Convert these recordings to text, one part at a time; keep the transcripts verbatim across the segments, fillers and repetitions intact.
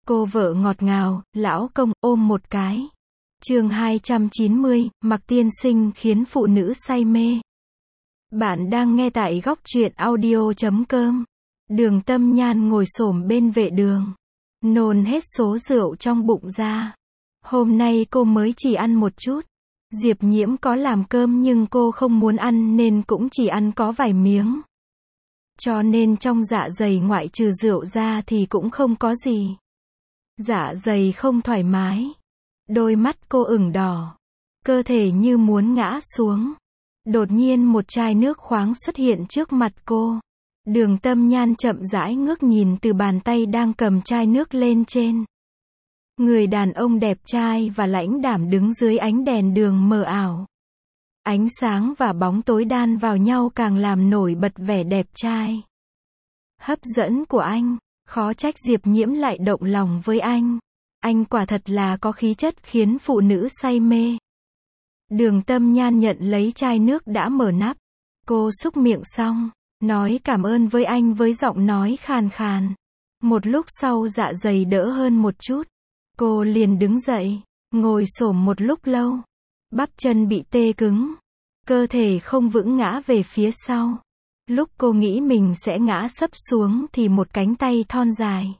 Cô vợ ngọt ngào, lão công, ôm một cái. Chương hai trăm chín mươi, Mặc tiên sinh khiến phụ nữ say mê. Bạn đang nghe tại góc truyện audio chấm com. Đường Tâm Nhan ngồi xổm bên vệ đường, nôn hết số rượu trong bụng ra. Hôm nay cô mới chỉ ăn một chút. Diệp Nhiễm có làm cơm nhưng cô không muốn ăn nên cũng chỉ ăn có vài miếng. Cho nên trong dạ dày ngoại trừ rượu ra thì cũng không có gì. Dạ dày không thoải mái. Đôi mắt cô ửng đỏ. Cơ thể như muốn ngã xuống. Đột nhiên một chai nước khoáng xuất hiện trước mặt cô. Đường Tâm Nhan chậm rãi ngước nhìn từ bàn tay đang cầm chai nước lên trên. Người đàn ông đẹp trai và lãnh đạm đứng dưới ánh đèn đường mờ ảo. Ánh sáng và bóng tối đan vào nhau càng làm nổi bật vẻ đẹp trai, hấp dẫn của anh. Khó trách Diệp Nhiễm lại động lòng với anh. Anh quả thật là có khí chất khiến phụ nữ say mê. Đường Tâm Nhan nhận lấy chai nước đã mở nắp. Cô xúc miệng xong, nói cảm ơn với anh với giọng nói khàn khàn. Một lúc sau dạ dày đỡ hơn một chút. Cô liền đứng dậy, ngồi xổm một lúc lâu. Bắp chân bị tê cứng. Cơ thể không vững ngã về phía sau. Lúc cô nghĩ mình sẽ ngã sấp xuống thì một cánh tay thon dài,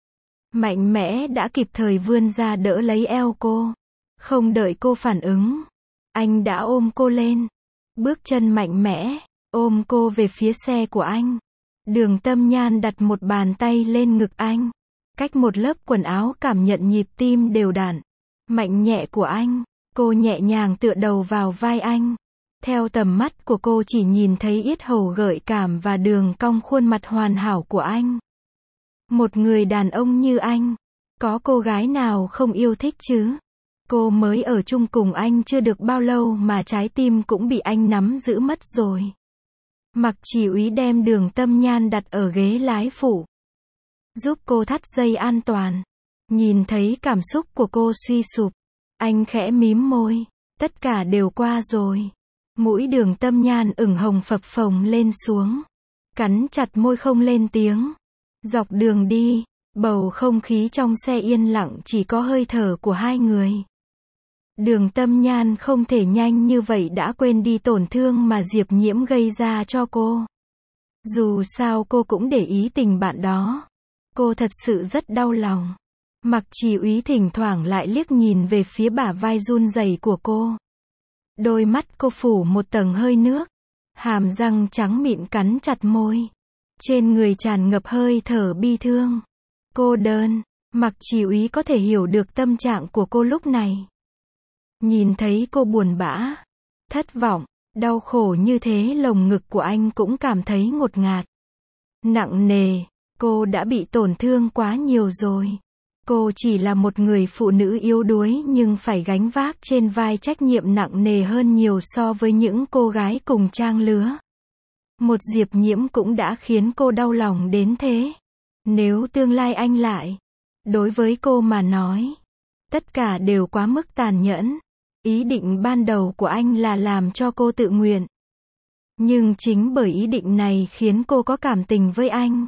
mạnh mẽ đã kịp thời vươn ra đỡ lấy eo cô. Không đợi cô phản ứng, anh đã ôm cô lên. Bước chân mạnh mẽ, ôm cô về phía xe của anh. Đường Tâm Nhan đặt một bàn tay lên ngực anh. Cách một lớp quần áo cảm nhận nhịp tim đều đặn, mạnh nhẹ của anh. Cô nhẹ nhàng tựa đầu vào vai anh. Theo tầm mắt của cô chỉ nhìn thấy yết hầu gợi cảm và đường cong khuôn mặt hoàn hảo của anh. Một người đàn ông như anh, có cô gái nào không yêu thích chứ? Cô mới ở chung cùng anh chưa được bao lâu mà trái tim cũng bị anh nắm giữ mất rồi. Mặc Chỉ Úy đem Đường Tâm Nhan đặt ở ghế lái phụ, giúp cô thắt dây an toàn. Nhìn thấy cảm xúc của cô suy sụp, anh khẽ mím môi. Tất cả đều qua rồi. Mũi Đường Tâm Nhan ửng hồng phập phồng lên xuống. Cắn chặt môi không lên tiếng. Dọc đường đi, bầu không khí trong xe yên lặng chỉ có hơi thở của hai người. Đường Tâm Nhan không thể nhanh như vậy đã quên đi tổn thương mà Diệp Nhiễm gây ra cho cô. Dù sao cô cũng để ý tình bạn đó. Cô thật sự rất đau lòng. Mặc Chỉ Úy thỉnh thoảng lại liếc nhìn về phía bả vai run rẩy của cô. Đôi mắt cô phủ một tầng hơi nước. Hàm răng trắng mịn cắn chặt môi. Trên người tràn ngập hơi thở bi thương, cô đơn. Mặc Chỉ Úy có thể hiểu được tâm trạng của cô lúc này. Nhìn thấy cô buồn bã, thất vọng, đau khổ như thế, lồng ngực của anh cũng cảm thấy ngột ngạt, nặng nề. Cô đã bị tổn thương quá nhiều rồi. Cô chỉ là một người phụ nữ yếu đuối nhưng phải gánh vác trên vai trách nhiệm nặng nề hơn nhiều so với những cô gái cùng trang lứa. Một Diệp Nhiễm cũng đã khiến cô đau lòng đến thế. Nếu tương lai anh lại, đối với cô mà nói, tất cả đều quá mức tàn nhẫn. Ý định ban đầu của anh là làm cho cô tự nguyện. Nhưng chính bởi ý định này khiến cô có cảm tình với anh.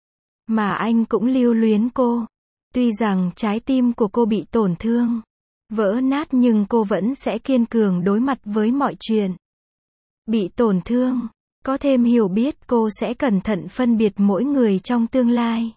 Mà anh cũng lưu luyến cô. Tuy rằng trái tim của cô bị tổn thương, vỡ nát nhưng cô vẫn sẽ kiên cường đối mặt với mọi chuyện. Bị tổn thương, có thêm hiểu biết, cô sẽ cẩn thận phân biệt mỗi người trong tương lai.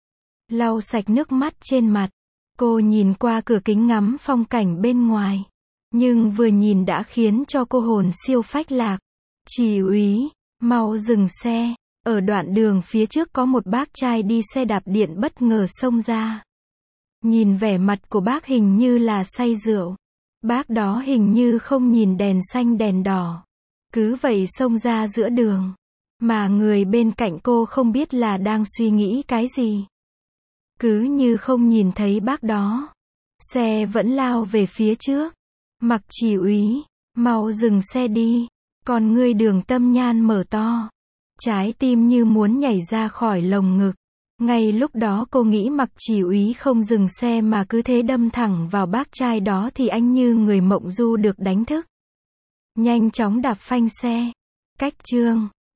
Lau sạch nước mắt trên mặt, cô nhìn qua cửa kính ngắm phong cảnh bên ngoài. Nhưng vừa nhìn đã khiến cho cô hồn siêu phách lạc. Chỉ Úy, mau dừng xe. Ở đoạn đường phía trước có một bác trai đi xe đạp điện bất ngờ xông ra. Nhìn vẻ mặt của bác hình như là say rượu. Bác đó hình như không nhìn đèn xanh đèn đỏ. Cứ vậy xông ra giữa đường. Mà người bên cạnh cô không biết là đang suy nghĩ cái gì. Cứ như không nhìn thấy bác đó. Xe vẫn lao về phía trước. Mặc Chỉ Úy, mau dừng xe đi. Còn người Đường Tâm Nhan mở to. Trái tim như muốn nhảy ra khỏi lồng ngực. Ngay lúc đó cô nghĩ Mặc Chỉ Úy không dừng xe mà cứ thế đâm thẳng vào bác trai đó thì anh như người mộng du được đánh thức. Nhanh chóng đạp phanh xe. Cách chương